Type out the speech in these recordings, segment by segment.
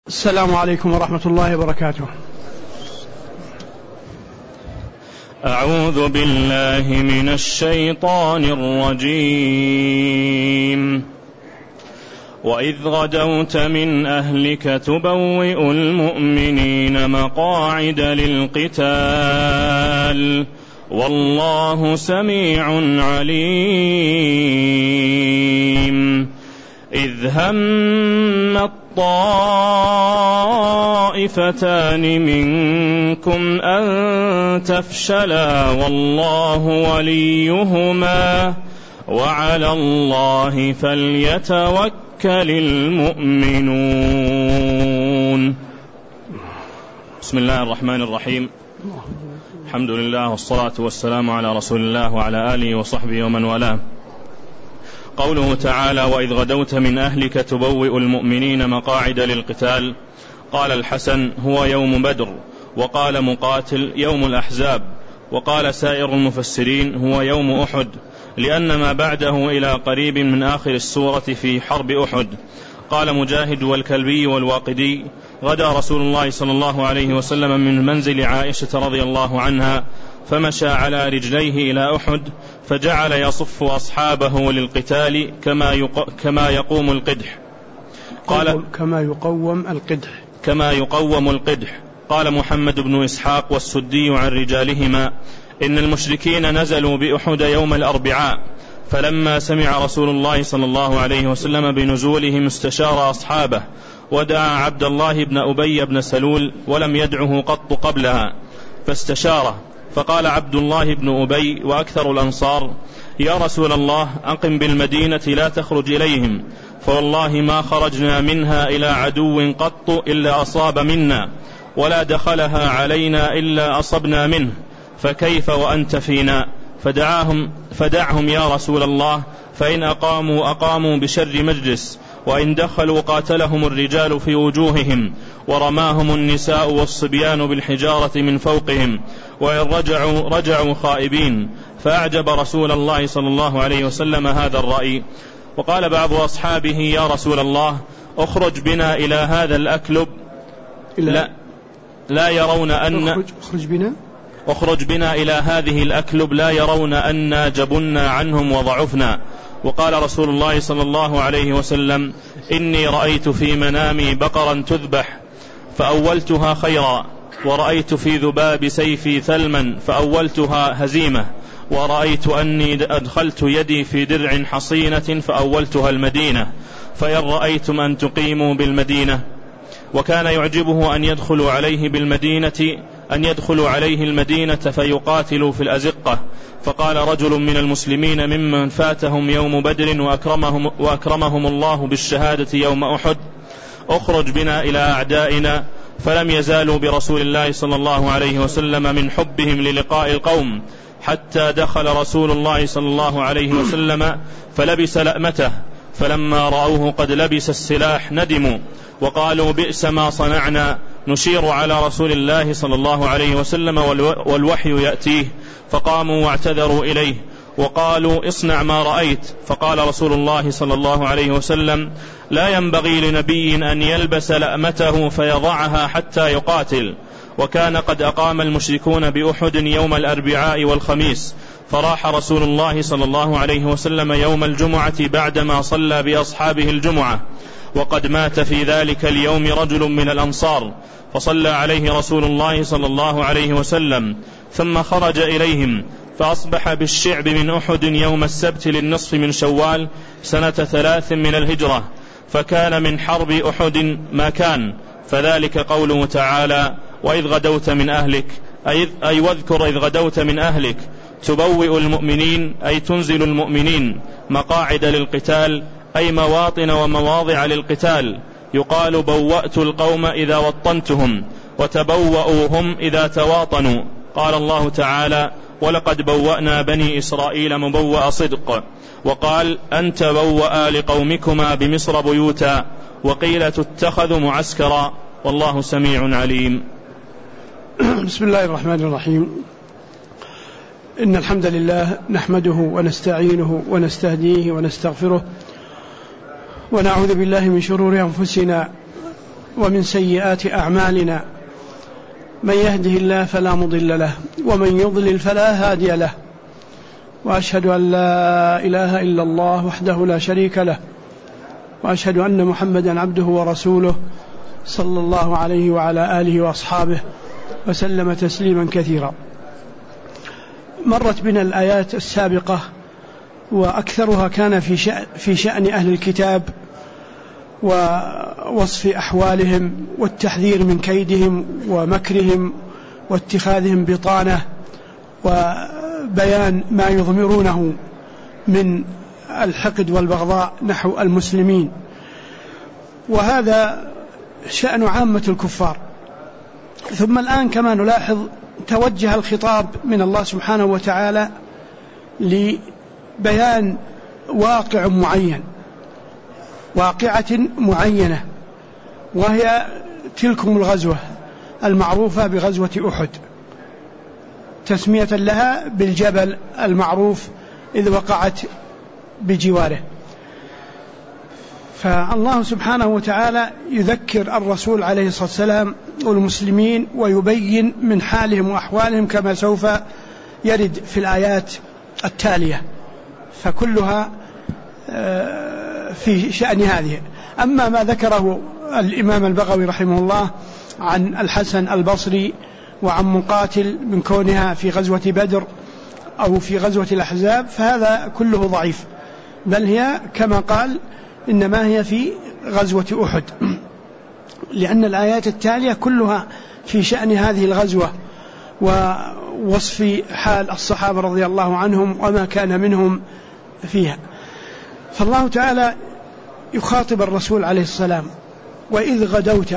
السلام عليكم ورحمة الله وبركاته. أعوذ بالله من الشيطان الرجيم. وإذ غدوت من أهلك تبوئ المؤمنين مقاعد للقتال والله سميع عليم. إذ هم الطائفتان منكم أن تفشلا والله وليهما وعلى الله فليتوكل المؤمنون. بسم الله الرحمن الرحيم. الحمد لله والصلاة والسلام على رسول الله وعلى آله وصحبه ومن والاه. قوله تعالى: وإذ غدوت من أهلك تبوئ المؤمنين مقاعد للقتال. قال الحسن: هو يوم بدر، وقال مقاتل: يوم الأحزاب، وقال سائر المفسرين: هو يوم أحد، لأن ما بعده إلى قريب من آخر السورة في حرب أحد. قال مجاهد والكلبي والواقدي: غدا رسول الله صلى الله عليه وسلم من منزل عائشة رضي الله عنها فمشى على رجليه إلى أحد، فجعل يصف أصحابه للقتال كما يقوم القدح. قال كما يقوم القدح. قال محمد بن إسحاق والسدي عن رجالهما: إن المشركين نزلوا بأحد يوم الأربعاء، فلما سمع رسول الله صلى الله عليه وسلم بنزولهم استشار أصحابه، ودعا عبد الله بن أبي بن سلول ولم يدعه قط قبلها، فاستشاره، فقال عبد الله بن أبي وأكثر الأنصار: يا رسول الله، أقم بالمدينة لا تخرج إليهم، فوالله ما خرجنا منها إلى عدو قط إلا أصاب منا، ولا دخلها علينا إلا أصبنا منه، فكيف وأنت فينا؟ فدعهم يا رسول الله، فإن أقاموا بشر مجلس، وإن دخلوا قاتلهم الرجال في وجوههم، ورماهم النساء والصبيان بالحجارة من فوقهم، وإن رجعوا خائبين. فأعجب رسول الله صلى الله عليه وسلم هذا الرأي. وقال بعض أصحابه: يا رسول الله، اخرج بنا إلى هذا الأكلب لا يرون أن اخرج بنا إلى هذه الأكلب لا يرون أن جبنا عنهم وضعفنا. وقال رسول الله صلى الله عليه وسلم: إني رأيت في منامي بقرا تذبح فأولتها خيرا، ورأيت في ذباب سيفي ثلما فأولتها هزيمة، ورأيت أني أدخلت يدي في درع حصينة فأولتها المدينة، فإن رأيتم أن تقيموا بالمدينة. وكان يعجبه أن يدخلوا عليه المدينة فيقاتلوا في الأزقة. فقال رجل من المسلمين ممن فاتهم يوم بدر وأكرمهم الله بالشهادة يوم أحد: اخرج بنا إلى أعدائنا. فلم يزالوا برسول الله صلى الله عليه وسلم من حبهم للقاء القوم، حتى دخل رسول الله صلى الله عليه وسلم فلبس لأمته، فلما رأوه قد لبس السلاح ندموا وقالوا: بئس ما صنعنا، نشير على رسول الله صلى الله عليه وسلم والوحي يأتيه. فقاموا واعتذروا إليه وقالوا: اصنع ما رأيت. فقال رسول الله صلى الله عليه وسلم: لا ينبغي لنبي أن يلبس لأمته فيضعها حتى يقاتل. وكان قد أقام المشركون بأحد يوم الأربعاء والخميس، فراح رسول الله صلى الله عليه وسلم يوم الجمعة بعدما صلى بأصحابه الجمعة، وقد مات في ذلك اليوم رجل من الأنصار، فصلى عليه رسول الله صلى الله عليه وسلم، ثم خرج إليهم، فأصبح بالشعب من أحد يوم السبت للنصف من شوال سنة 3 من الهجرة، فكان من حرب أحد ما كان. فذلك قوله تعالى: وإذ غدوت من أهلك، أي واذكر إذ غدوت من أهلك تبوئ المؤمنين، أي تنزل المؤمنين مقاعد للقتال، أي مواطن ومواضع للقتال. يقال: بوأت القوم إذا وطنتهم، وتبوأوا هم إذا تواطنوا. قال الله تعالى: ولقد بوأنا بني إسرائيل مبوأ صدق. وقال: أن تبوأ لقومكما بمصر بيوتا. وقيل: تتخذ معسكرا. والله سميع عليم. بسم الله الرحمن الرحيم. إن الحمد لله نحمده ونستعينه ونستهديه ونستغفره، ونعوذ بالله من شرور أنفسنا ومن سيئات أعمالنا، من يهده الله فلا مضل له ومن يضلل فلا هادي له، وأشهد أن لا إله إلا الله وحده لا شريك له، وأشهد أن محمدا عبده ورسوله صلى الله عليه وعلى آله وأصحابه وسلم تسليما كثيرا. مرت بنا الآيات السابقة وأكثرها كان في شأن أهل الكتاب ووصف أحوالهم والتحذير من كيدهم ومكرهم واتخاذهم بطانة وبيان ما يضمرونه من الحقد والبغضاء نحو المسلمين، وهذا شأن عامة الكفار. ثم الآن كما نلاحظ توجه الخطاب من الله سبحانه وتعالى لبيان واقع معين، واقعة معينة، وهي تلكم الغزوة المعروفة بغزوة أحد، تسمية لها بالجبل المعروف إذ وقعت بجواره. فالله سبحانه وتعالى يذكر الرسول عليه الصلاة والسلام والمسلمين ويبين من حالهم وأحوالهم كما سوف يرد في الآيات التالية، فكلها في شأن هذه. أما ما ذكره الإمام البغوي رحمه الله عن الحسن البصري وعن مقاتل من كونها في غزوة بدر أو في غزوة الأحزاب فهذا كله ضعيف، بل هي كما قال إنما هي في غزوة أحد، لأن الآيات التالية كلها في شأن هذه الغزوة ووصف حال الصحابة رضي الله عنهم وما كان منهم فيها. فالله تعالى يخاطب الرسول عليه السلام: وإذ غدوت،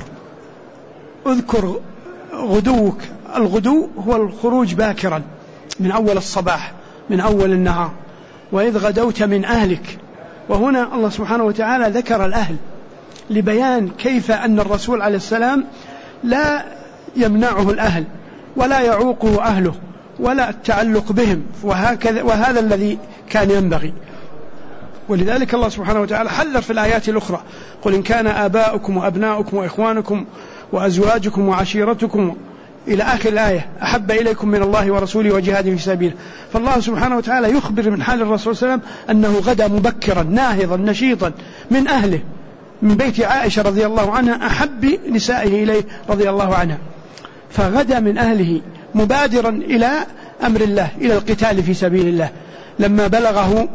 اذكر غدوك. الغدو هو الخروج باكرا من أول الصباح من أول النهار. وإذ غدوت من أهلك، وهنا الله سبحانه وتعالى ذكر الأهل لبيان كيف أن الرسول عليه السلام لا يمنعه الأهل ولا يعوقه أهله ولا التعلق بهم، وهذا الذي كان ينبغي. ولذلك الله سبحانه وتعالى حذر في الآيات الأخرى: قل إن كان آباؤكم وأبناؤكم وإخوانكم وأزواجكم وعشيرتكم إلى آخر الآية أحب إليكم من الله ورسوله وجهاد في سبيله. فالله سبحانه وتعالى يخبر من حال الرسول صلى الله عليه وسلم أنه غدا مبكرا ناهضا نشيطا من أهله، من بيت عائشة رضي الله عنها أحب نسائه إليه رضي الله عنها، فغدا من أهله مبادرا إلى أمر الله، إلى القتال في سبيل الله، لما بلغه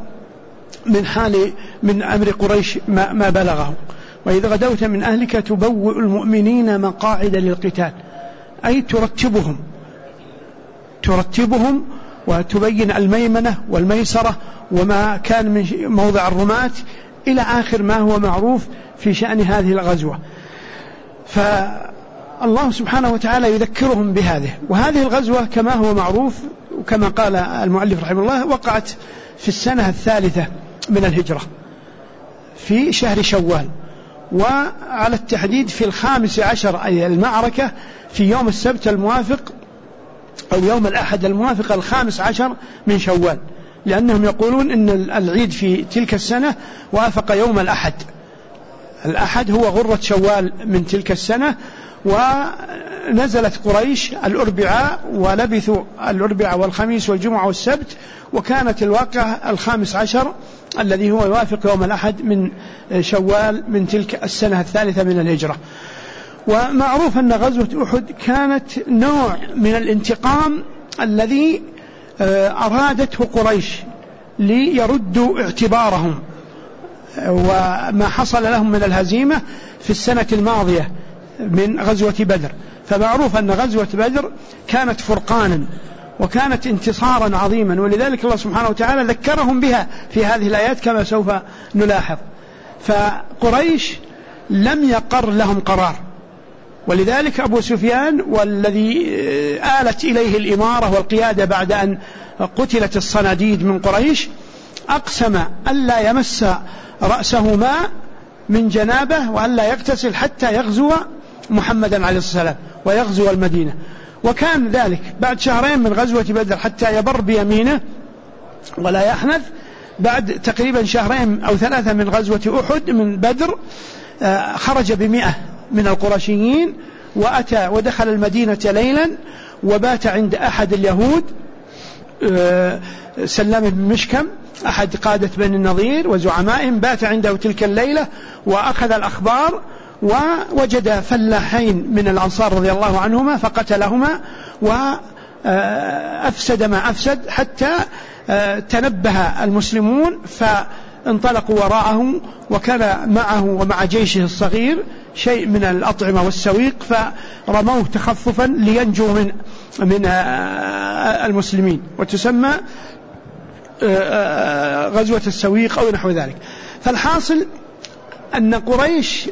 من أمر قريش ما بلغه. وإذا غدوت من أهلك تبوئ المؤمنين مقاعد للقتال، أي ترتبهم وتبين الميمنة والميسرة وما كان من موضع الرماة إلى آخر ما هو معروف في شأن هذه الغزوة. فالله سبحانه وتعالى يذكرهم بهذه. وهذه الغزوة كما هو معروف وكما قال المؤلف رحمه الله وقعت في السنة الثالثة من الهجرة في شهر شوال، وعلى التحديد في 15 أي المعركة في يوم السبت الموافق أو يوم الأحد الموافق 15 من شوال، لأنهم يقولون إن العيد في تلك السنة وافق يوم الأحد. الأحد هو غرة شوال من تلك السنة. ونزلت قريش الأربعاء ولبثوا الأربعاء والخميس والجمعة والسبت، وكانت الواقعة 15 الذي هو يوافق يوم الأحد من شوال من تلك السنة الثالثة من الهجرة. ومعروف أن غزوة أحد كانت نوع من الانتقام الذي أرادته قريش ليردوا اعتبارهم وما حصل لهم من الهزيمة في السنة الماضية من غزوة بدر. فمعروف أن غزوة بدر كانت فرقانا وكانت انتصارا عظيما، ولذلك الله سبحانه وتعالى ذكرهم بها في هذه الآيات كما سوف نلاحظ. فقريش لم يقر لهم قرار، ولذلك أبو سفيان والذي آلت إليه الإمارة والقيادة بعد أن قتلت الصناديد من قريش أقسم ألا يمس رأسه ماء من جنابه وألا يغتسل حتى يغزو محمدا عليه الصلاة والسلام ويغزو المدينة. وكان ذلك بعد شهرين من غزوة بدر حتى يبر بيمينه ولا يحنث. بعد تقريبا شهرين أو 3 من غزوة أحد من بدر خرج ب100 من القرشيين وأتى ودخل المدينة ليلا وبات عند أحد اليهود سلام بن مشكم أحد قادة بني النضير وزعمائهم، بات عنده تلك الليلة وأخذ الأخبار ووجد فلاحين من الأنصار رضي الله عنهما فقتلهما وأفسد ما أفسد، حتى تنبه المسلمون فانطلقوا وراءه، وكان معه ومع جيشه الصغير شيء من الأطعمة والسويق، فرموه تخففا لينجو من المسلمين، وتسمى غزوة السويق أو نحو ذلك. فالحاصل أن قريش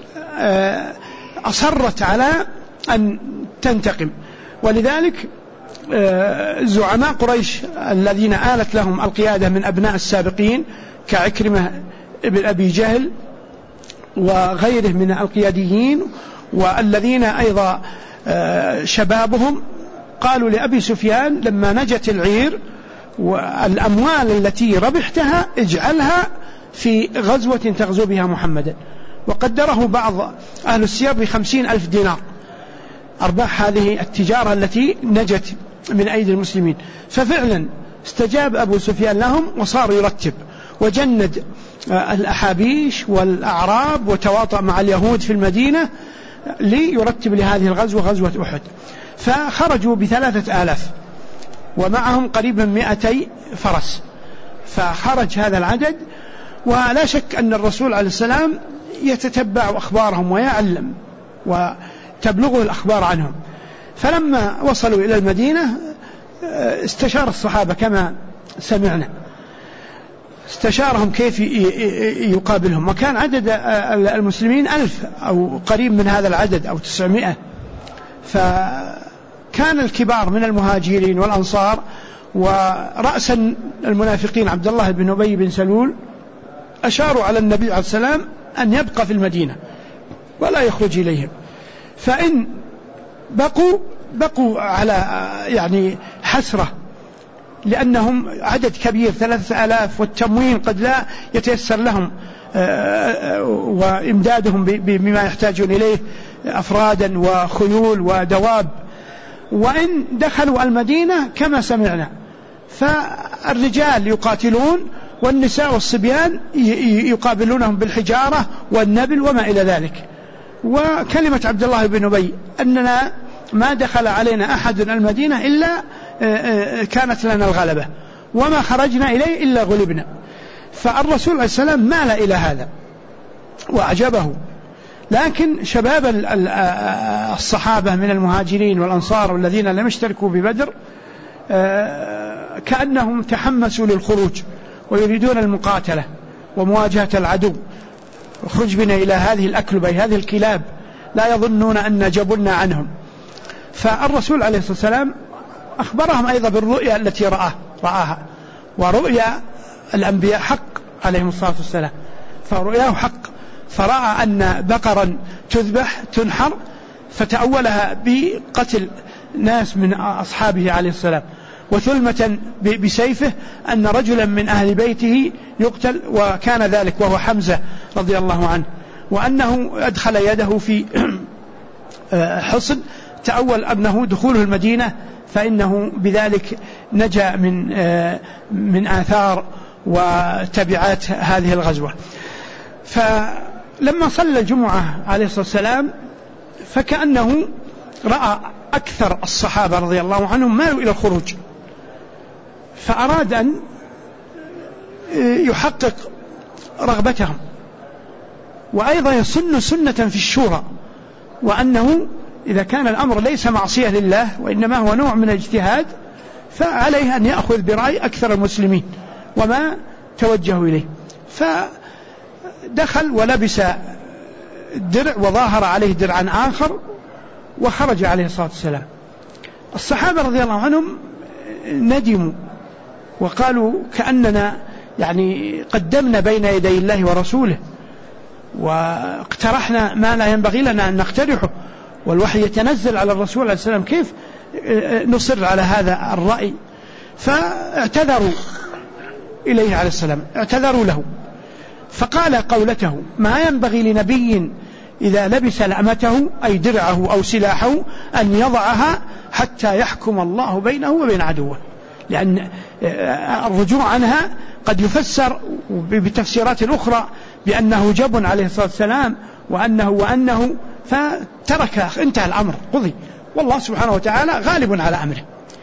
أصرت على أن تنتقم، ولذلك زعماء قريش الذين آلت لهم القيادة من أبناء السابقين كعكرمة ابن أبي جهل وغيره من القياديين، والذين أيضا شبابهم، قالوا لأبي سفيان لما نجت العير والأموال التي ربحتها اجعلها في غزوة تغزو بها محمدا، وقدره بعض أهل السير ب50,000 دينار أرباح هذه التجارة التي نجت من أيدي المسلمين. ففعلا استجاب أبو سفيان لهم وصار يرتب وجند الأحابيش والأعراب وتواطأ مع اليهود في المدينة ليرتب لهذه الغزوة، غزوة أحد. فخرجوا ب3,000 ومعهم قريب من 200 فرس، فخرج هذا العدد، ولا شك أن الرسول عليه السلام يتتبع أخبارهم ويعلم وتبلغه الأخبار عنهم. فلما وصلوا إلى المدينة استشار الصحابة كما سمعنا، استشارهم كيف يقابلهم، وكان عدد المسلمين 1000 أو قريب من هذا العدد أو 900. فكان الكبار من المهاجرين والأنصار ورأسا المنافقين عبد الله بن أبي بن سلول أشاروا على النبي عليه السلام أن يبقى في المدينة ولا يخرج إليهم، فإن بقوا على يعني حسرة، لأنهم عدد كبير 3,000 والتموين قد لا يتيسر لهم وإمدادهم بما يحتاجون إليه أفرادا وخيول ودواب. وإن دخلوا المدينة كما سمعنا فالرجال يقاتلون والنساء والصبيان يقابلونهم بالحجارة والنبل وما إلى ذلك. وكلمة عبد الله بن أبي أننا ما دخل علينا أحد المدينة إلا كانت لنا الغلبة، وما خرجنا إليه إلا غلبنا. فالرسول عليه السلام مال إلى هذا وأعجبه، لكن شباب الصحابة من المهاجرين والأنصار والذين لم يشتركوا ببدر كأنهم تحمسوا للخروج ويريدون المقاتلة ومواجهة العدو. اخرج بنا إلى هذه الأكلبة هذه الكلاب، لا يظنون أن جبلنا عنهم. فالرسول عليه الصلاة والسلام أخبرهم أيضا بالرؤيا التي رآها، ورؤيا الأنبياء حق عليهم الصلاة والسلام، فرؤياه حق. فرأى أن بقرا تذبح تنحر فتأولها بقتل ناس من أصحابه عليه السلام، وثلمة بسيفه أن رجلا من أهل بيته يقتل، وكان ذلك وهو حمزة رضي الله عنه، وأنه أدخل يده في حصن تأول ابنه دخوله المدينة، فإنه بذلك نجا من آثار وتبعات هذه الغزوة. فلما صلى الجمعة عليه الصلاة والسلام فكأنه رأى أكثر الصحابة رضي الله عنهم مالوا إلى الخروج، فأراد أن يحقق رغبتهم، وأيضا يسن سنة في الشورى، وأنه إذا كان الأمر ليس معصية لله وإنما هو نوع من الاجتهاد فعليه أن يأخذ برأي أكثر المسلمين وما توجهوا إليه. فدخل ولبس الدرع وظاهر عليه درعا آخر وخرج عليه الصلاة والسلام. الصحابة رضي الله عنهم ندموا وقالوا كأننا يعني قدمنا بين يدي الله ورسوله واقترحنا ما لا ينبغي لنا أن نقترحه، والوحي يتنزل على الرسول عليه السلام، كيف نصر على هذا الرأي؟ فاعتذروا إليه عليه السلام، اعتذروا له، فقال قولته: ما ينبغي لنبي إذا لبس لأمته أي درعه أو سلاحه أن يضعها حتى يحكم الله بينه وبين عدوه، لأن الرجوع عنها قد يفسر بتفسيرات أخرى بأنه جبن عليه الصلاة والسلام وأنه فترك، انتهى الأمر قضي، والله سبحانه وتعالى غالب على أمره.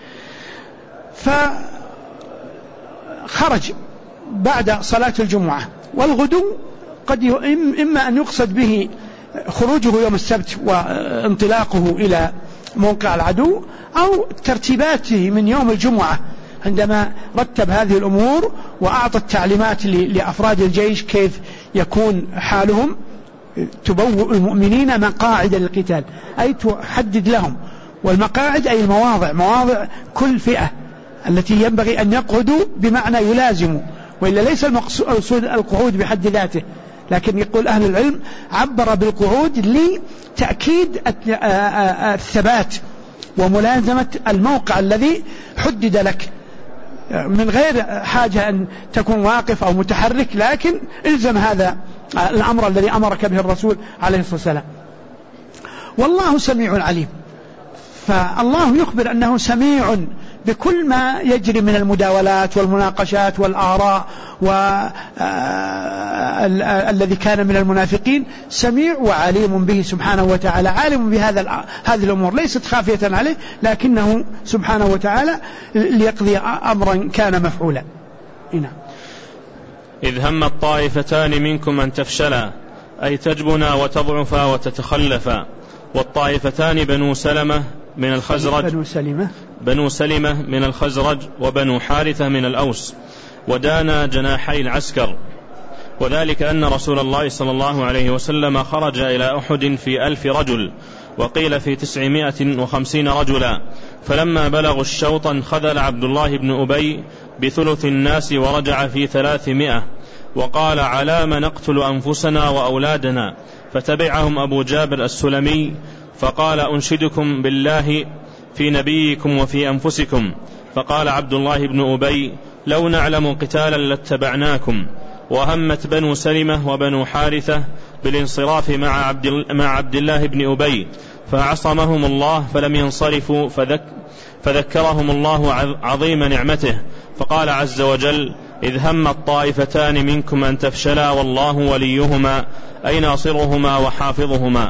فخرج بعد صلاة الجمعة، والغدو قد إما أن يقصد به خروجه يوم السبت وانطلاقه إلى موقع العدو، أو ترتيباته من يوم الجمعة عندما رتب هذه الأمور وأعطى التعليمات لأفراد الجيش كيف يكون حالهم. تبوء المؤمنين مقاعد للقتال، أي تحدد لهم، والمقاعد أي المواضع، مواضع كل فئة التي ينبغي أن يقعدوا بمعنى يلازموا، وإلا ليس المقصود القعود بحد ذاته، لكن يقول أهل العلم عبر بالقعود لتأكيد الثبات وملازمة الموقع الذي حدد لك، من غير حاجة أن تكون واقف أو متحرك، لكن إلزم هذا الأمر الذي أمرك به الرسول عليه الصلاة والسلام. والله سميع عليم، فالله يخبر أنه سميع بكل ما يجري من المداولات والمناقشات والآراء والذي كان من المنافقين، سميع وعليم به سبحانه وتعالى، عالم بهذه الأمور ليست خافية عليه، لكنه سبحانه وتعالى ليقضي أمرا كان مفعولا. نعم. إذ هم الطائفتان منكم أن تفشلا، أي تجبنا وتضعفا وتتخلفا، والطائفتان بنو سلمة من الخزرج، بنو سلمة من الخزرج، وبنو حارثة من الأوس، ودانا جناحي العسكر. وذلك أن رسول الله صلى الله عليه وسلم خرج إلى أحد في 1000 رجل، وقيل في 950 رجلا، فلما بلغوا الشوط انخذل عبد الله بن أبي بثلث الناس ورجع في 300، وقال: علام نقتل أنفسنا وأولادنا؟ فتبعهم أبو جابر السلمي فقال: أنشدكم بالله في نبيكم وفي أنفسكم. فقال عبد الله بن أبي: لو نعلم قتالا لاتبعناكم. وهمت بنو سلمة وبنو حارثة بالانصراف مع عبد الله بن أبي، فعصمهم الله فلم ينصرفوا، فذكرهم الله عظيم نعمته، فقال عز وجل: إذ هم الطائفتان منكم أن تفشلا والله وليهما، أي ناصرهما وحافظهما.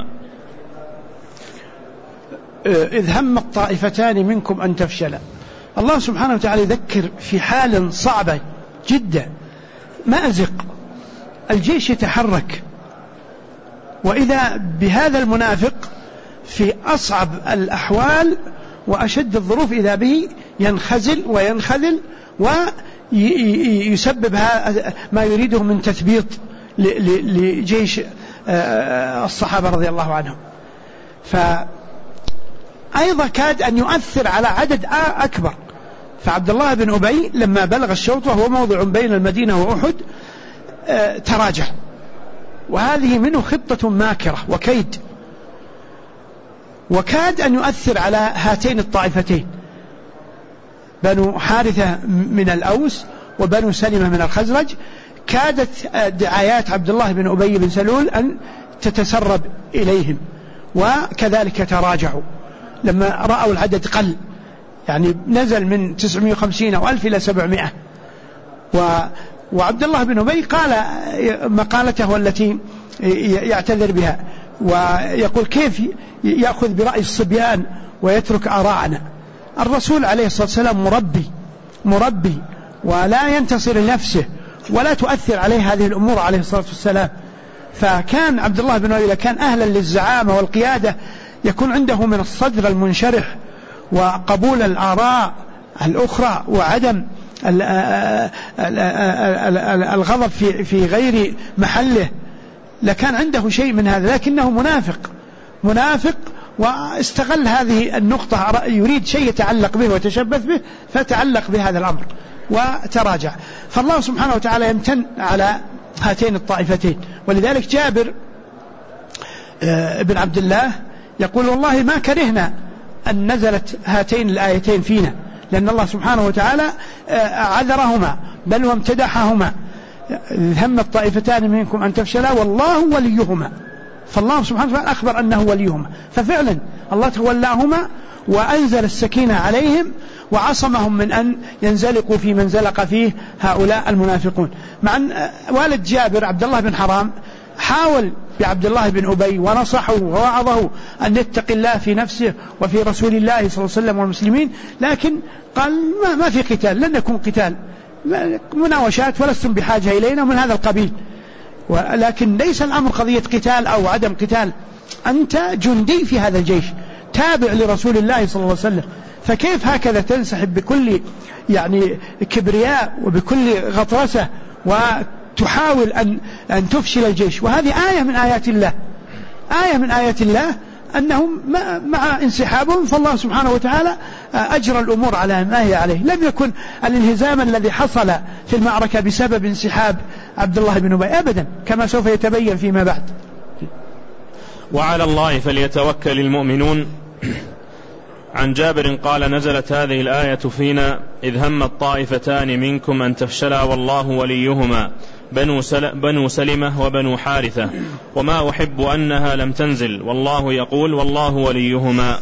إذ هم الطائفتان منكم أن تفشلا، الله سبحانه وتعالى يذكر في حال صعبة جدا، مأزق، الجيش يتحرك، وإذا بهذا المنافق في أصعب الأحوال وأشد الظروف إذا به ينخزل وينخذل ويسبب ما يريده من تثبيط لجيش الصحابة رضي الله عنهم. فأيضا كاد أن يؤثر على عدد أكبر. فعبد الله بن أبي لما بلغ الشوط وهو موضع بين المدينة وأحد تراجع، وهذه منه خطة ماكرة وكيد، وكاد أن يؤثر على هاتين الطائفتين، بنو حارثة من الأوس وبنو سلمة من الخزرج. كادت دعايات عبد الله بن أبي بن سلول أن تتسرب إليهم، وكذلك تراجعوا لما رأوا العدد قل، يعني نزل من 950 أو 1000 إلى 700. وعبد الله بن أبي قال مقالته التي يعتذر بها ويقول: كيف يأخذ برأي الصبيان ويترك آراءنا؟ الرسول عليه الصلاة والسلام مربي ولا ينتصر لنفسه ولا تؤثر عليه هذه الأمور عليه الصلاة والسلام. فكان عبد الله بن أبي كان أهلا للزعامة والقيادة، يكون عنده من الصدر المنشرح وقبول الآراء الأخرى وعدم الغضب في غير محله، لكان عنده شيء من هذا، لكنه منافق واستغل هذه النقطة، يريد شيء يتعلق به وتشبث به فتعلق بهذا الأمر وتراجع. فالله سبحانه وتعالى يمتن على هاتين الطائفتين. ولذلك جابر بن عبد الله يقول: والله ما كرهنا أن نزلت هاتين الآيتين فينا، لأن الله سبحانه وتعالى عذرهما بل وامتدحهما. هم الطائفتان منكم أن تفشلا والله وليهما، فالله سبحانه وتعالى أخبر أنه وليهما، ففعلا الله تولاهما وأنزل السكينة عليهم وعصمهم من أن ينزلقوا في من زلق فيه هؤلاء المنافقون. مع أن والد جابر عبد الله بن حرام حاول بعبد الله بن أبي ونصحه ووعظه أن يتقي الله في نفسه وفي رسول الله صلى الله عليه وسلم والمسلمين، لكن قال ما في قتال، لن يكون قتال، مناوشات ولستم بحاجة إلينا من هذا القبيل. ولكن ليس الأمر قضية قتال أو عدم قتال، أنت جندي في هذا الجيش تابع لرسول الله صلى الله عليه وسلم، فكيف هكذا تنسحب بكل يعني كبرياء وبكل غطرسة وتحاول أن تفشل الجيش؟ وهذه آية من آيات الله، آية من آيات الله أنهم مع انسحابهم فالله سبحانه وتعالى أجرى الأمور على ما هي عليه. لم يكن الانهزام الذي حصل في المعركة بسبب انسحاب عبد الله بن أبي أبدا، كما سوف يتبين فيما بعد. وعلى الله فليتوكل المؤمنون. عن جابر قال: نزلت هذه الآية فينا إذ هم الطائفتان منكم أن تفشلا والله وليهما بنو سلمة وبنو حارثة، وما أحب أنها لم تنزل والله يقول والله وليهما.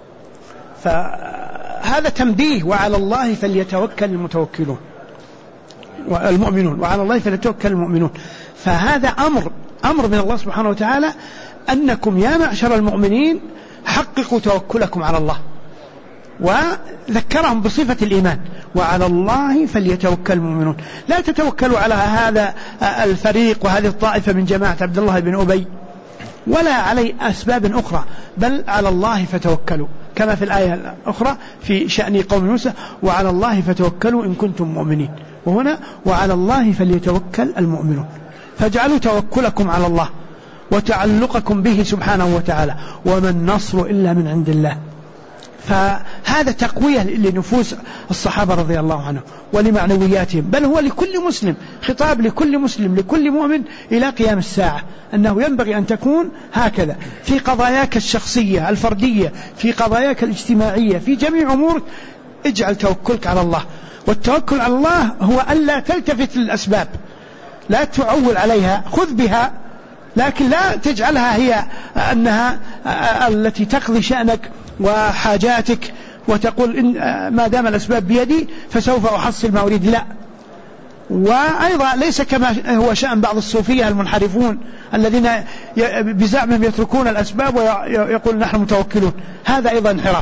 فهذا تنبيه، وعلى الله فليتوكل المتوكلون والمؤمنون، وعلى الله فليتوكل المؤمنون. فهذا أمر من الله سبحانه وتعالى أنكم يا معشر المؤمنين حققوا توكلكم على الله، وذكرهم بصفة الإيمان، وعلى الله فليتوكل المؤمنون. لا تتوكلوا على هذا الفريق وهذه الطائفة من جماعة عبد الله بن أبي ولا على أسباب أخرى، بل على الله فتوكلوا، كما في الآية الأخرى في شأن قوم موسى: وعلى الله فتوكلوا إن كنتم مؤمنين. وهنا وعلى الله فليتوكل المؤمنون. فاجعلوا توكلكم على الله وتعلقكم به سبحانه وتعالى، وما النصر إلا من عند الله. فهذا تقوية لنفوس الصحابة رضي الله عنهم ولمعنوياتهم، بل هو لكل مسلم، خطاب لكل مسلم لكل مؤمن إلى قيام الساعة، أنه ينبغي أن تكون هكذا في قضاياك الشخصية الفردية، في قضاياك الاجتماعية، في جميع أمورك. اجعل توكلك على الله، والتوكل على الله هو ألا تلتفت للأسباب، لا تعول عليها، خذ بها، لكن لا تجعلها هي أنها التي تقضي شأنك وحاجاتك، وتقول إن ما دام الأسباب بيدي فسوف أحصل ما أريد. لا. وأيضا ليس كما هو شأن بعض الصوفية المنحرفون الذين بزعمهم يتركون الأسباب ويقول نحن متوكلون، هذا أيضا انحراف.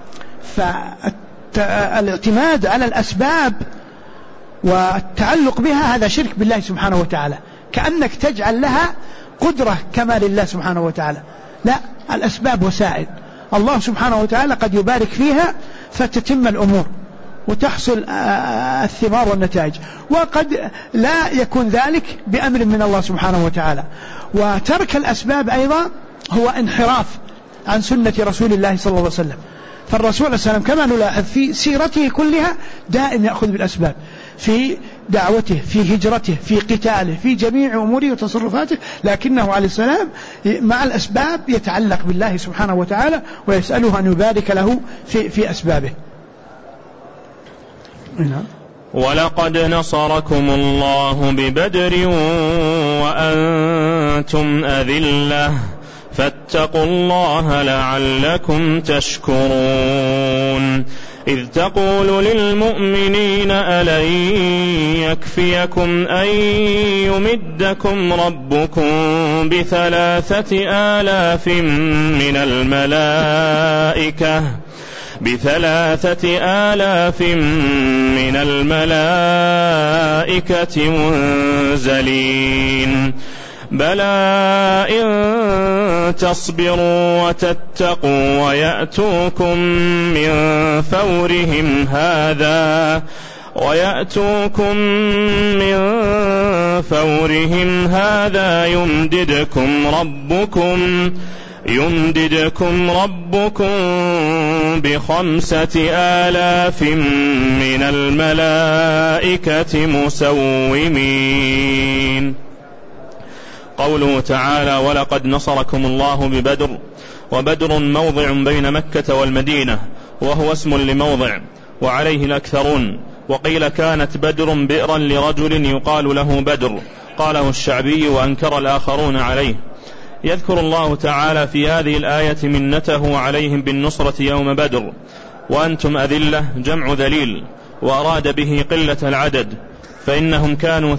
فالاعتماد على الأسباب والتعلق بها هذا شرك بالله سبحانه وتعالى، كأنك تجعل لها قدرة كما لله سبحانه وتعالى. لا، الأسباب وسائل، الله سبحانه وتعالى قد يبارك فيها فتتم الأمور وتحصل الثمار والنتائج، وقد لا يكون ذلك بأمر من الله سبحانه وتعالى. وترك الأسباب أيضا هو انحراف عن سنة رسول الله صلى الله عليه وسلم. فالرسول عليه السلام كما نلاحظ في سيرته كلها دائم يأخذ بالأسباب، في دعوته، في هجرته، في قتاله، في جميع أموره وتصرفاته، لكنه عليه السلام مع الأسباب يتعلق بالله سبحانه وتعالى ويسأله أن يبارك له في أسبابه. ولقد نصركم الله ببدر وأنتم أذلة فاتقوا الله لعلكم تشكرون. إذ تقول للمؤمنين ألن يكفيكم أن يمدكم ربكم ب3,000 من الملائكة منزلين؟ بلى إن تصبروا وتتقوا ويأتوكم من فورهم هذا يمددكم ربكم ب5,000 من الملائكة مسومين. قوله تعالى: ولقد نصركم الله ببدر. وبدر موضع بين مكة والمدينة، وهو اسم لموضع، وعليه الأكثرون. وقيل كانت بدر بئرا لرجل يقال له بدر، قاله الشعبي وأنكر الآخرون عليه. يذكر الله تعالى في هذه الآية منته عليهم بالنصرة يوم بدر، وأنتم أذلة جمع ذليل، وأراد به قلة العدد، فإنهم كانوا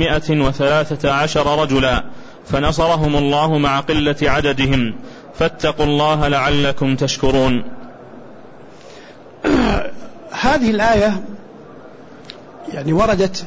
313 رجلا، فنصرهم الله مع قلة عددهم، فاتقوا الله لعلكم تشكرون. هذه الآية يعني وردت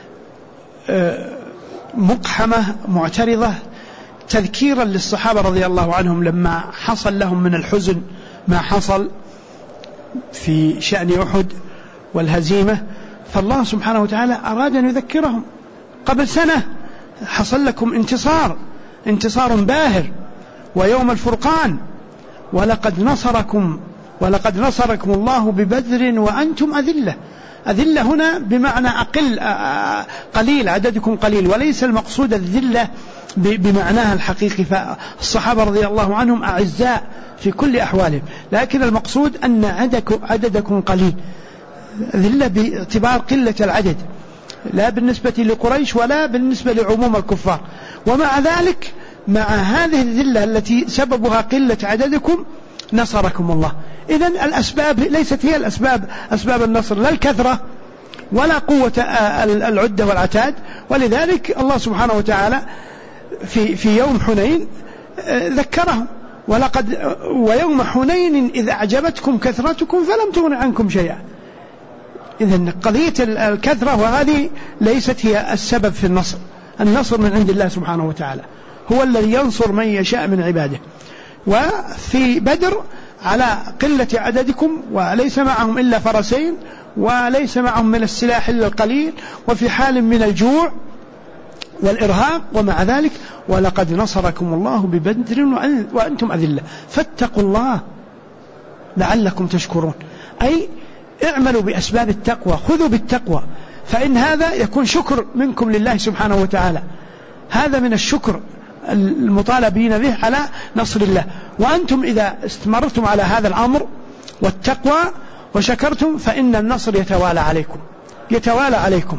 مقحمة معترضة تذكيرا للصحابة رضي الله عنهم لما حصل لهم من الحزن ما حصل في شأن أحد والهزيمة، فالله سبحانه وتعالى أراد أن يذكرهم قبل سنة حصل لكم انتصار باهر ويوم الفرقان، ولقد نصركم الله ببدر وأنتم أذلة هنا بمعنى قليل، عددكم قليل، وليس المقصود الذلة بمعناها الحقيقي، فالصحابة رضي الله عنهم أعزاء في كل أحوالهم، لكن المقصود أن عددكم قليل، ذلة باعتبار قلة العدد، لا بالنسبة لقريش ولا بالنسبة لعموم الكفار. ومع ذلك مع هذه الذلة التي سببها قلة عددكم نصركم الله. إذن الأسباب ليست هي أسباب النصر، لا الكثرة ولا قوة العدة والعتاد، ولذلك الله سبحانه وتعالى في يوم حنين ذكرهم ويوم حنين إذ أعجبتكم كثرتكم فلم تغن عنكم شيئا. إذن قضية الكثرة وهذه ليست هي السبب في النصر من عند الله سبحانه وتعالى، هو الذي ينصر من يشاء من عباده. وفي بدر على قلة عددكم وليس معهم إلا فرسين وليس معهم من السلاح إلا القليل، وفي حال من الجوع والإرهاق، ومع ذلك ولقد نصركم الله ببدر وأنتم أذلة فاتقوا الله لعلكم تشكرون، أي اعملوا بأسباب التقوى، خذوا بالتقوى، فإن هذا يكون شكر منكم لله سبحانه وتعالى، هذا من الشكر المطالبين به على نصر الله. وأنتم إذا استمرتم على هذا الأمر والتقوى وشكرتم فإن النصر يتوالى عليكم.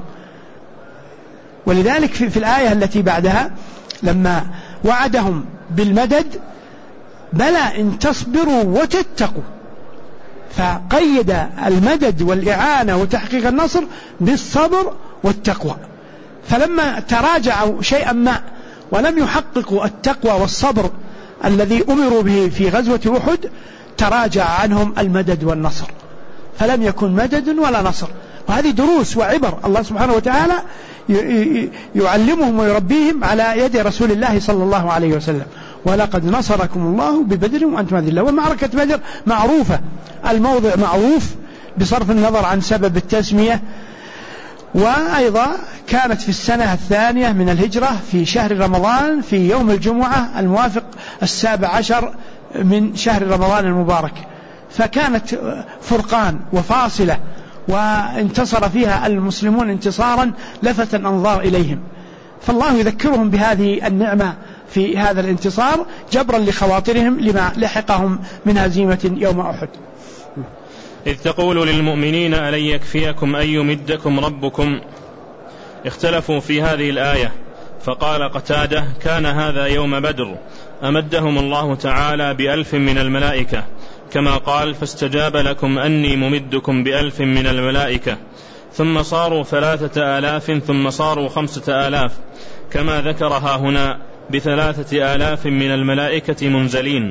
ولذلك في الآية التي بعدها لما وعدهم بالمدد بلى إن تصبروا وتتقوا، فقيد المدد والإعانة وتحقيق النصر بالصبر والتقوى، فلما تراجعوا شيئا ما ولم يحققوا التقوى والصبر الذي أمروا به في غزوة أحد تراجع عنهم المدد والنصر، فلم يكن مدد ولا نصر. وهذه دروس وعبر الله سبحانه وتعالى يعلمهم ويربيهم على يد رسول الله صلى الله عليه وسلم. ولقد نصركم الله ببدر وأنتم أذلة. ومعركة بدر معروفة، الموضع معروف بصرف النظر عن سبب التسمية، وأيضا كانت في السنة الثانية من الهجرة في شهر رمضان في يوم الجمعة الموافق 17 من شهر رمضان المبارك، فكانت فرقان وفاصلة، وانتصر فيها المسلمون انتصارا لفت الأنظار إليهم، فالله يذكرهم بهذه النعمة في هذا الانتصار جبرا لخواطرهم لما لحقهم من هزيمة يوم أحد. إذ تقول للمؤمنين ألن يكفيكم أن يمدكم ربكم. اختلفوا في هذه الآية، فقال قتادة كان هذا يوم بدر، أمدهم الله تعالى ب1000 من الملائكة، كما قال فاستجاب لكم أني ممدكم ب1000 من الملائكة، ثم صاروا 3000 ثم صاروا 5000، كما ذكرها هنا ب3000 من الملائكة منزلين.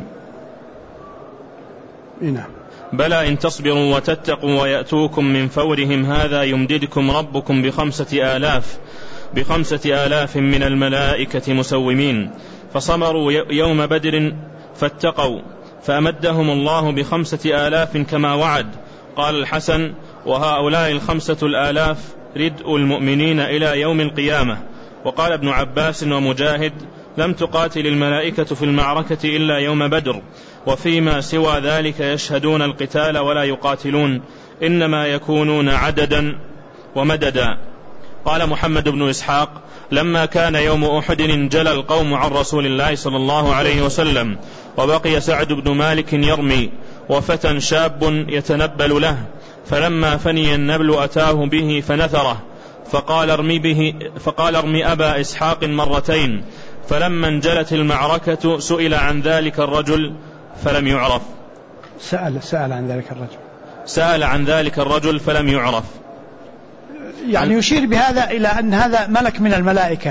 بلى إن تصبروا وتتقوا ويأتوكم من فورهم هذا يمددكم ربكم ب5000 من الملائكة مسومين، فصبروا يوم بدر فاتقوا فأمدهم الله ب5000 كما وعد. قال الحسن وهؤلاء 5000 ردء المؤمنين إلى يوم القيامة. وقال ابن عباس ومجاهد لم تقاتل الملائكة في المعركة إلا يوم بدر، وفيما سوى ذلك يشهدون القتال ولا يقاتلون، إنما يكونون عددا ومددا. قال محمد بن إسحاق لما كان يوم أحد انجلى القوم عن رسول الله صلى الله عليه وسلم، وبقي سعد بن مالك يرمي، وفتى شاب يتنبل له، فلما فني النبل أتاه به فنثره، فقال ارمي أبا إسحاق مرتين، فلما انجلت المعركة سئل عن ذلك الرجل فلم يعرف. سأل عن ذلك الرجل. سأل عن ذلك الرجل فلم يعرف. يعني يشير بهذا إلى أن هذا ملك من الملائكة.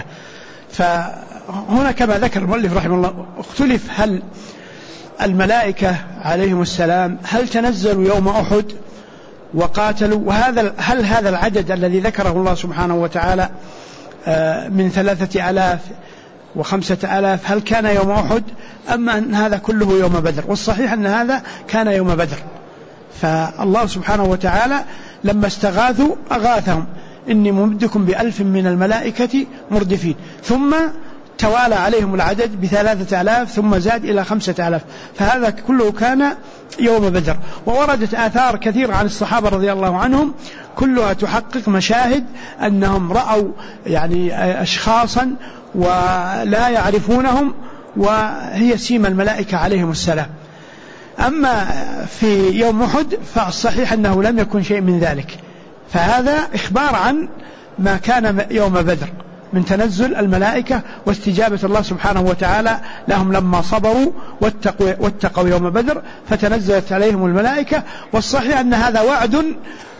فهنا كما ذكر المؤلف رحمه الله اختلف هل الملائكة عليهم السلام هل تنزلوا يوم أحد وقاتلوا، هل هذا العدد الذي ذكره الله سبحانه وتعالى من 3000 و5000 هل كان يوم أحد أم أن هذا كله يوم بدر؟ والصحيح أن هذا كان يوم بدر. فالله سبحانه وتعالى لما استغاثوا أغاثهم إني ممدكم ب1000 من الملائكة مردفين، ثم توالى عليهم العدد ب3000 ثم زاد إلى 5000، فهذا كله كان يوم بدر. ووردت آثار كثيرة عن الصحابة رضي الله عنهم كلها تحقق مشاهد أنهم رأوا يعني أشخاصا ولا يعرفونهم وهي سيما الملائكة عليهم السلام. أما في يوم أحد فالصحيح أنه لم يكن شيء من ذلك، فهذا إخبار عن ما كان يوم بدر من تنزل الملائكة واستجابة الله سبحانه وتعالى لهم لما صبروا واتقوا يوم بدر فتنزلت عليهم الملائكة. والصحيح أن هذا وعد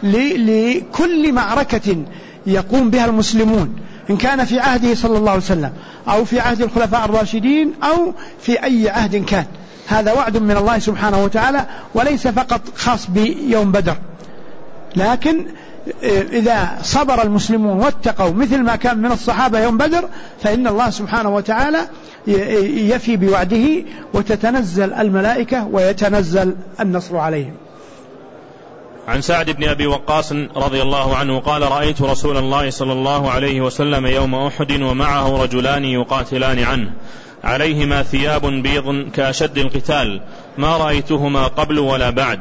لكل معركة يقوم بها المسلمون إن كان في عهده صلى الله عليه وسلم أو في عهد الخلفاء الراشدين أو في أي عهد كان، هذا وعد من الله سبحانه وتعالى وليس فقط خاص بيوم بدر. لكن إذا صبر المسلمون واتقوا مثل ما كان من الصحابة يوم بدر فإن الله سبحانه وتعالى يفي بوعده وتتنزل الملائكة ويتنزل النصر عليهم. عن سعد بن أبي وقاص رضي الله عنه قال رأيت رسول الله صلى الله عليه وسلم يوم أحد ومعه رجلان يقاتلان عنه عليهما ثياب بيض كأشد القتال ما رأيتهما قبل ولا بعد.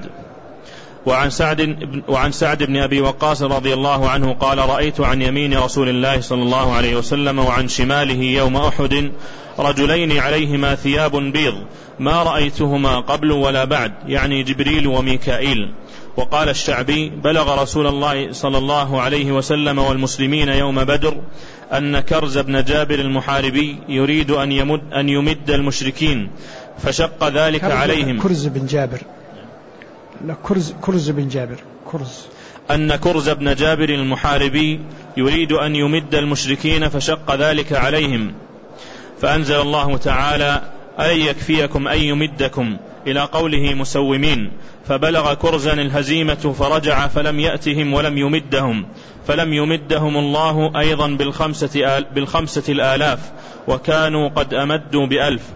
وعن سعد بن أبي وقاص رضي الله عنه قال رأيت عن يمين رسول الله صلى الله عليه وسلم وعن شماله يوم أحد رجلين عليهما ثياب بيض ما رأيتهما قبل ولا بعد، يعني جبريل وميكائيل. وقال الشعبي بلغ رسول الله صلى الله عليه وسلم والمسلمين يوم بدر أن كرز بن جابر المحاربي يريد أن يمد المشركين فشق ذلك عليهم. كرز بن جابر لا كرز بن جابر أن كرز بن جابر المحاربي يريد أن يمد المشركين فشق ذلك عليهم، فأنزل الله تعالى أن يكفيكم أن يمدكم إلى قوله مسومين، فبلغ كرزا الهزيمة فرجع فلم يأتهم ولم يمدهم، فلم يمدهم الله أيضا بالخمسة الآلاف وكانوا قد أمدوا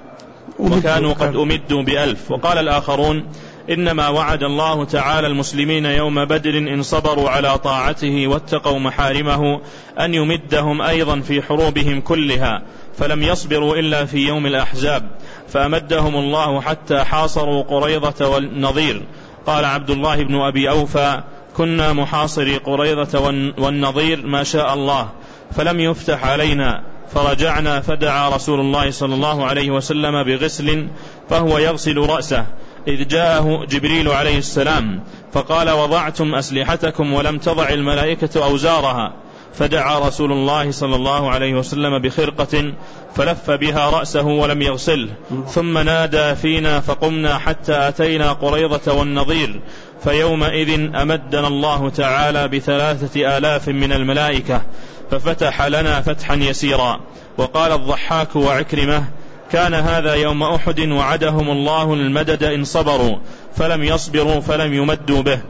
ب1000. وقال الآخرون إنما وعد الله تعالى المسلمين يوم بدر إن صبروا على طاعته واتقوا محارمه أن يمدهم أيضا في حروبهم كلها، فلم يصبروا إلا في يوم الأحزاب فأمدهم الله حتى حاصروا قريظة والنظير. قال عبد الله بن أبي أوفى كنا محاصري قريظة والنظير ما شاء الله فلم يفتح علينا فرجعنا فدعا رسول الله صلى الله عليه وسلم بغسل فهو يغسل رأسه إذ جاءه جبريل عليه السلام فقال وضعتم أسلحتكم ولم تضع الملائكة أوزارها، فدعا رسول الله صلى الله عليه وسلم بخرقة فلف بها رأسه ولم يغسله، ثم نادى فينا فقمنا حتى أتينا قريظة والنظير، فيومئذ أمدنا الله تعالى ب3000 من الملائكة ففتح لنا فتحا يسيرا. وقال الضحاك وعكرمة كان هذا يوم أحد وعدهم الله المدد إن صبروا فلم يصبروا فلم يمدوا به.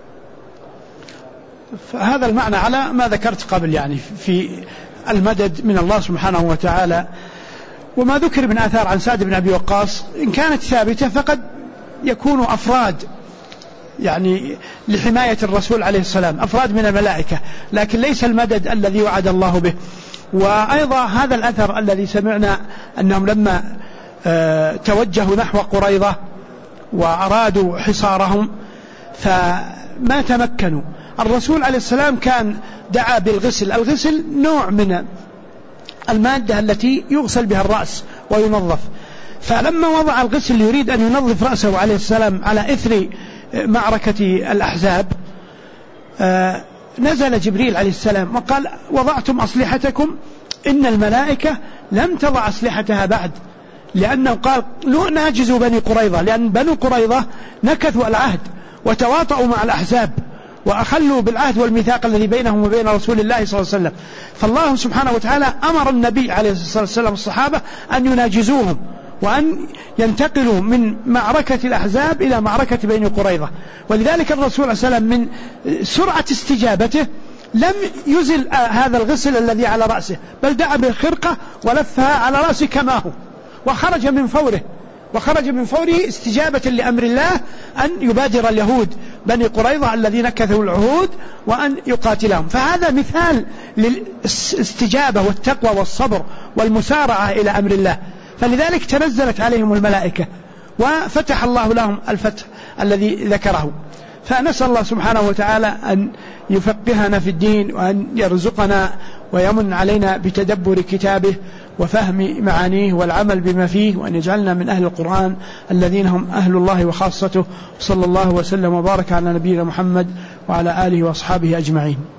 فهذا المعنى على ما ذكرت قبل، يعني في المدد من الله سبحانه وتعالى. وما ذكر من آثار عن سعد بن أبي وقاص إن كانت ثابتة فقد يكون أفراد يعني لحماية الرسول عليه السلام، أفراد من الملائكة، لكن ليس المدد الذي وعد الله به. وأيضا هذا الأثر الذي سمعنا أنهم لما توجهوا نحو قريظة وأرادوا حصارهم فما تمكنوا، الرسول عليه السلام كان دعا بالغسل. الغسل نوع من المادة التي يغسل بها الرأس وينظف، فلما وضع الغسل يريد أن ينظف رأسه عليه السلام على إثر معركة الأحزاب نزل جبريل عليه السلام وقال وضعتم أسلحتكم إن الملائكة لم تضع أسلحتها بعد، لأنه قال ناجزوا بني قريظة، لأن بني قريظة نكثوا العهد وتواطؤوا مع الأحزاب وأخلوا بالعهد والميثاق الذي بينهم وبين رسول الله صلى الله عليه وسلم. فالله سبحانه وتعالى أمر النبي عليه الصلاة والسلام الصحابة أن يناجزوهم وأن ينتقلوا من معركة الأحزاب إلى معركة بني قريظة. ولذلك الرسول عليه السلام من سرعة استجابته لم يزل هذا الغسل الذي على رأسه، بل دعا بالخرقة ولفها على رأسه كما هو، وخرج من فوره استجابة لأمر الله أن يبادر اليهود بني قريظة الذين نكثوا العهود وأن يقاتلهم. فهذا مثال للاستجابة والتقوى والصبر والمسارعة إلى أمر الله. فلذلك تنزلت عليهم الملائكة وفتح الله لهم الفتح الذي ذكره. فنسأل الله سبحانه وتعالى أن يفقهنا في الدين، وأن يرزقنا ويمن علينا بتدبر كتابه وفهم معانيه والعمل بما فيه، وأن يجعلنا من أهل القرآن الذين هم أهل الله وخاصته. صلى الله وسلم وبارك على نبينا محمد وعلى آله وأصحابه أجمعين.